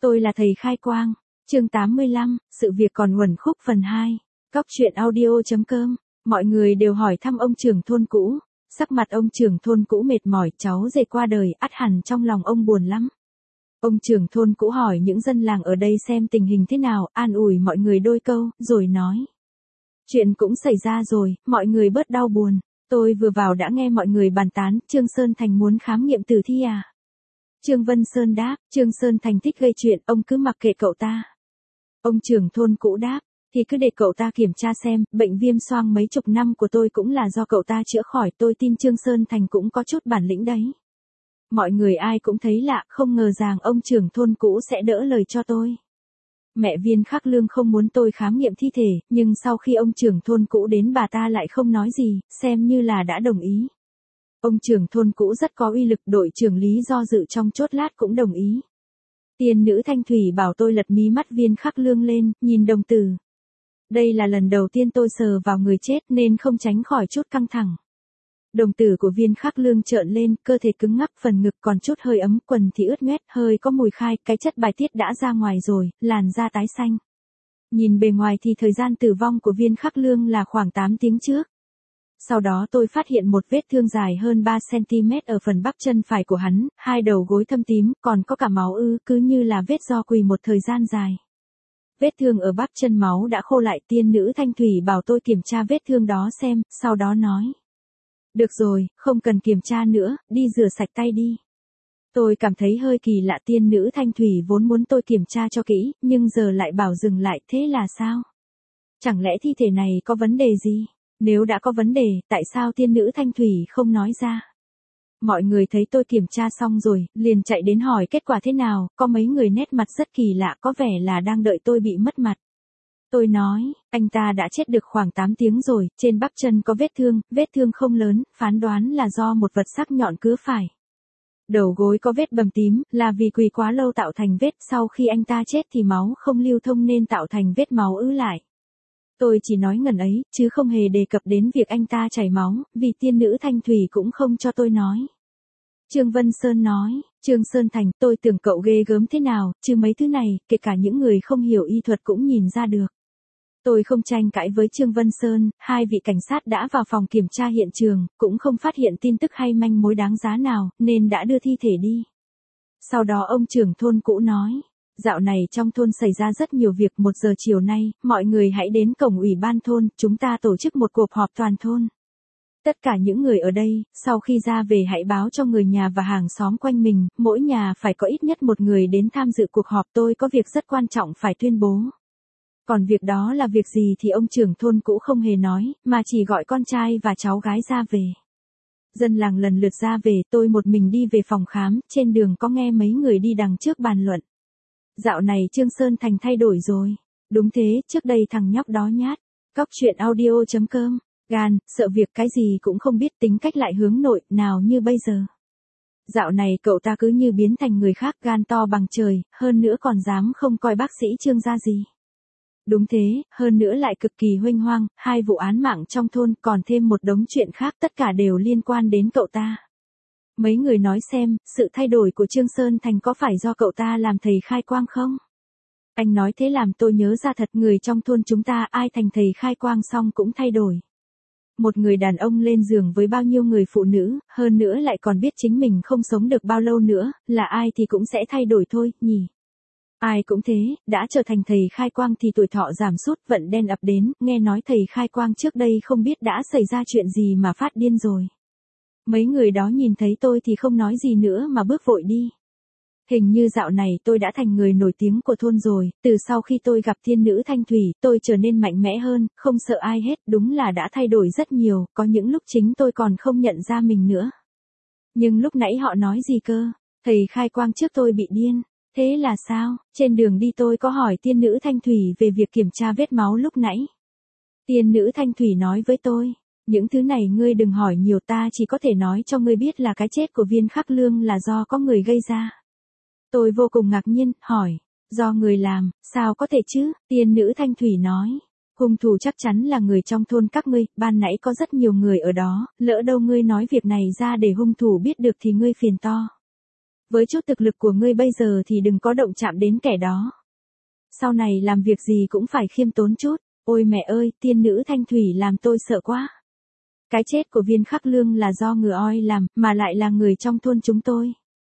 Tôi là thầy khai quang. Chương 85, sự việc còn uẩn khúc phần 2. Cóc truyện audio.com. Mọi người đều hỏi thăm ông trưởng thôn cũ. Sắc mặt ông trưởng thôn cũ mệt mỏi, cháu rể qua đời, ắt hẳn trong lòng ông buồn lắm. Ông trưởng thôn cũ hỏi những dân làng ở đây xem tình hình thế nào, an ủi mọi người đôi câu, rồi nói. Chuyện cũng xảy ra rồi, mọi người bớt đau buồn. Tôi vừa vào đã nghe mọi người bàn tán, Trương Sơn Thành muốn khám nghiệm tử thi à? Trương Vân Sơn đáp, Trương Sơn Thành thích gây chuyện, ông cứ mặc kệ cậu ta. Ông trưởng thôn cũ đáp, thì cứ để cậu ta kiểm tra xem, bệnh viêm xoang mấy chục năm của tôi cũng là do cậu ta chữa khỏi, tôi tin Trương Sơn Thành cũng có chút bản lĩnh đấy. Mọi người ai cũng thấy lạ, không ngờ rằng ông trưởng thôn cũ sẽ đỡ lời cho tôi. Mẹ Viên Khắc Lương không muốn tôi khám nghiệm thi thể, nhưng sau khi ông trưởng thôn cũ đến bà ta lại không nói gì, xem như là đã đồng ý. Ông trưởng thôn cũ rất có uy lực, đội trưởng Lý do dự trong chốt lát cũng đồng ý. Tiên nữ Thanh Thủy bảo tôi lật mí mắt Viên Khắc Lương lên, nhìn đồng tử. Đây là lần đầu tiên tôi sờ vào người chết nên không tránh khỏi chút căng thẳng. Đồng tử của Viên Khắc Lương trợn lên, cơ thể cứng ngắc, phần ngực còn chút hơi ấm, quần thì ướt nhét, hơi có mùi khai, cái chất bài tiết đã ra ngoài rồi, làn da tái xanh. Nhìn bề ngoài thì thời gian tử vong của Viên Khắc Lương là khoảng 8 tiếng trước. Sau đó tôi phát hiện một vết thương dài hơn 3 cm ở phần bắp chân phải của hắn, hai đầu gối thâm tím, còn có cả máu cứ như là vết do quỳ một thời gian dài. Vết thương ở bắp chân máu đã khô lại, tiên nữ Thanh Thủy bảo tôi kiểm tra vết thương đó xem, sau đó nói. Được rồi, không cần kiểm tra nữa, đi rửa sạch tay đi. Tôi cảm thấy hơi kỳ lạ, tiên nữ Thanh Thủy vốn muốn tôi kiểm tra cho kỹ, nhưng giờ lại bảo dừng lại, thế là sao? Chẳng lẽ thi thể này có vấn đề gì? Nếu đã có vấn đề, tại sao tiên nữ Thanh Thủy không nói ra? Mọi người thấy tôi kiểm tra xong rồi, liền chạy đến hỏi kết quả thế nào, có mấy người nét mặt rất kỳ lạ, có vẻ là đang đợi tôi bị mất mặt. Tôi nói, anh ta đã chết được khoảng 8 tiếng rồi, trên bắp chân có vết thương không lớn, phán đoán là do một vật sắc nhọn cứa phải. Đầu gối có vết bầm tím, là vì quỳ quá lâu tạo thành vết, sau khi anh ta chết thì máu không lưu thông nên tạo thành vết máu ứ lại. Tôi chỉ nói ngần ấy, chứ không hề đề cập đến việc anh ta chảy máu, vì tiên nữ Thanh Thủy cũng không cho tôi nói. Trương Vân Sơn nói, Trương Sơn Thành, tôi tưởng cậu ghê gớm thế nào, chứ mấy thứ này, kể cả những người không hiểu y thuật cũng nhìn ra được. Tôi không tranh cãi với Trương Vân Sơn, hai vị cảnh sát đã vào phòng kiểm tra hiện trường, cũng không phát hiện tin tức hay manh mối đáng giá nào, nên đã đưa thi thể đi. Sau đó ông trưởng thôn cũ nói, dạo này trong thôn xảy ra rất nhiều việc, 1 giờ chiều nay, mọi người hãy đến cổng ủy ban thôn, chúng ta tổ chức một cuộc họp toàn thôn. Tất cả những người ở đây, sau khi ra về hãy báo cho người nhà và hàng xóm quanh mình, mỗi nhà phải có ít nhất một người đến tham dự cuộc họp, tôi có việc rất quan trọng phải tuyên bố. Còn việc đó là việc gì thì ông trưởng thôn cũ không hề nói, mà chỉ gọi con trai và cháu gái ra về. Dân làng lần lượt ra về, tôi một mình đi về phòng khám, trên đường có nghe mấy người đi đằng trước bàn luận. Dạo này Trương Sơn Thành thay đổi rồi. Đúng thế, trước đây thằng nhóc đó nhát. Cóc truyện audio.com. Gan, sợ việc cái gì cũng không biết, tính cách lại hướng nội, nào như bây giờ. Dạo này cậu ta cứ như biến thành người khác, gan to bằng trời, hơn nữa còn dám không coi bác sĩ Trương ra gì. Đúng thế, hơn nữa lại cực kỳ huênh hoang, 2 vụ án mạng trong thôn, còn thêm một đống chuyện khác, tất cả đều liên quan đến cậu ta. Mấy người nói xem, sự thay đổi của Trương Sơn Thành có phải do cậu ta làm thầy khai quang không? Anh nói thế làm tôi nhớ ra thật, người trong thôn chúng ta ai thành thầy khai quang xong cũng thay đổi. Một người đàn ông lên giường với bao nhiêu người phụ nữ, hơn nữa lại còn biết chính mình không sống được bao lâu nữa, là ai thì cũng sẽ thay đổi thôi, nhỉ? Ai cũng thế, đã trở thành thầy khai quang thì tuổi thọ giảm sút, vận đen ập đến, nghe nói thầy khai quang trước đây không biết đã xảy ra chuyện gì mà phát điên rồi. Mấy người đó nhìn thấy tôi thì không nói gì nữa mà bước vội đi. Hình như dạo này tôi đã thành người nổi tiếng của thôn rồi, từ sau khi tôi gặp tiên nữ Thanh Thủy, tôi trở nên mạnh mẽ hơn, không sợ ai hết, đúng là đã thay đổi rất nhiều, có những lúc chính tôi còn không nhận ra mình nữa. Nhưng lúc nãy họ nói gì cơ? Thầy khai quang trước tôi bị điên. Thế là sao? Trên đường đi tôi có hỏi tiên nữ Thanh Thủy về việc kiểm tra vết máu lúc nãy. Tiên nữ Thanh Thủy nói với tôi, những thứ này ngươi đừng hỏi nhiều, ta chỉ có thể nói cho ngươi biết là cái chết của Viên Khắc Lương là do có người gây ra. Tôi vô cùng ngạc nhiên, hỏi, do người làm, sao có thể chứ? Tiên nữ Thanh Thủy nói, hung thủ chắc chắn là người trong thôn các ngươi, ban nãy có rất nhiều người ở đó, lỡ đâu ngươi nói việc này ra để hung thủ biết được thì ngươi phiền to. Với chút thực lực của ngươi bây giờ thì đừng có động chạm đến kẻ đó. Sau này làm việc gì cũng phải khiêm tốn chút. Ôi mẹ ơi, tiên nữ Thanh Thủy làm tôi sợ quá. Cái chết của Viên Khắc Lương là do ngựa oi làm, mà lại là người trong thôn chúng tôi.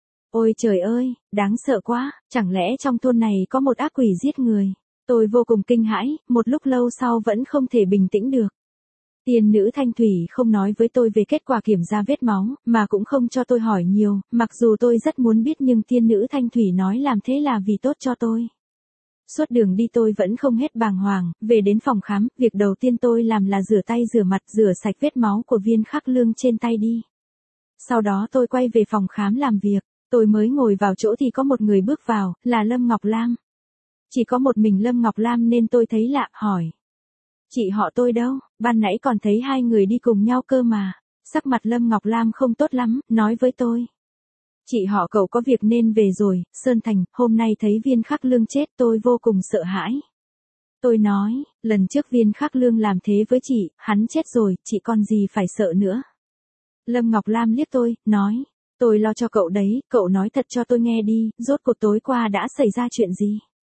Ôi trời ơi, đáng sợ quá, chẳng lẽ trong thôn này có một ác quỷ giết người. Tôi vô cùng kinh hãi, một lúc lâu sau vẫn không thể bình tĩnh được. Tiên nữ Thanh Thủy không nói với tôi về kết quả kiểm tra vết máu, mà cũng không cho tôi hỏi nhiều, mặc dù tôi rất muốn biết nhưng tiên nữ Thanh Thủy nói làm thế là vì tốt cho tôi. Suốt đường đi tôi vẫn không hết bàng hoàng, về đến phòng khám, việc đầu tiên tôi làm là rửa tay rửa mặt, rửa sạch vết máu của Viên Khắc Lương trên tay đi. Sau đó tôi quay về phòng khám làm việc, tôi mới ngồi vào chỗ thì có một người bước vào, là Lâm Ngọc Lam. Chỉ có một mình Lâm Ngọc Lam nên tôi thấy lạ, hỏi. Chị họ tôi đâu, ban nãy còn thấy hai người đi cùng nhau cơ mà. Sắc mặt Lâm Ngọc Lam không tốt lắm, nói với tôi. Chị họ cậu có việc nên về rồi, Sơn Thành, hôm nay thấy Viên Khắc Lương chết tôi vô cùng sợ hãi. Tôi nói, lần trước Viên Khắc Lương làm thế với chị, hắn chết rồi, chị còn gì phải sợ nữa. Lâm Ngọc Lam liếc tôi, nói, tôi lo cho cậu đấy, cậu nói thật cho tôi nghe đi, rốt cuộc tối qua đã xảy ra chuyện gì?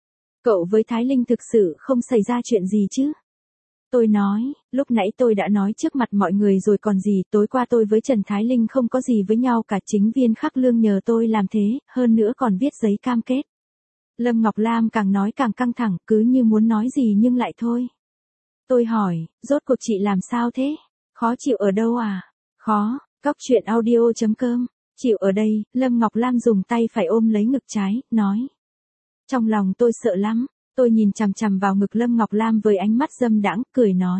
Cậu với Thái Linh thực sự không xảy ra chuyện gì chứ? Tôi nói, lúc nãy tôi đã nói trước mặt mọi người rồi còn gì, tối qua tôi với Trần Thái Linh không có gì với nhau cả, chính Viên Khắc Lương nhờ tôi làm thế, hơn nữa còn viết giấy cam kết. Lâm Ngọc Lam càng nói càng căng thẳng, cứ như muốn nói gì nhưng lại thôi. Tôi hỏi, rốt cuộc chị làm sao thế? Khó chịu ở đâu à? Khó, Cóc truyện audio.com. Chịu ở đây, Lâm Ngọc Lam dùng tay phải ôm lấy ngực trái, nói. Trong lòng tôi sợ lắm. Tôi nhìn chằm chằm vào ngực Lâm Ngọc Lam với ánh mắt dâm đãng, cười nói.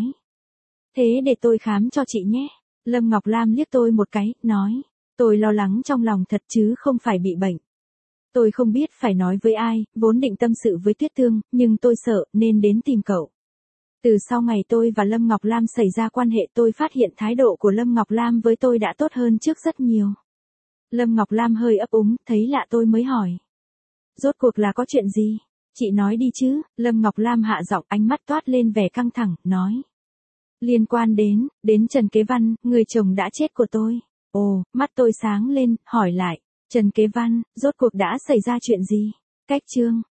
Thế để tôi khám cho chị nhé. Lâm Ngọc Lam liếc tôi một cái, nói. Tôi lo lắng trong lòng thật chứ không phải bị bệnh. Tôi không biết phải nói với ai, vốn định tâm sự với Tuyết Thương, nhưng tôi sợ, nên đến tìm cậu. Từ sau ngày tôi và Lâm Ngọc Lam xảy ra quan hệ tôi phát hiện thái độ của Lâm Ngọc Lam với tôi đã tốt hơn trước rất nhiều. Lâm Ngọc Lam hơi ấp úng, thấy lạ tôi mới hỏi. Rốt cuộc là có chuyện gì? Chị nói đi chứ, Lâm Ngọc Lam hạ giọng, ánh mắt toát lên vẻ căng thẳng, nói. Liên quan đến Trần Kế Văn, người chồng đã chết của tôi. Ồ, mắt tôi sáng lên, hỏi lại, Trần Kế Văn, rốt cuộc đã xảy ra chuyện gì? Cách chương.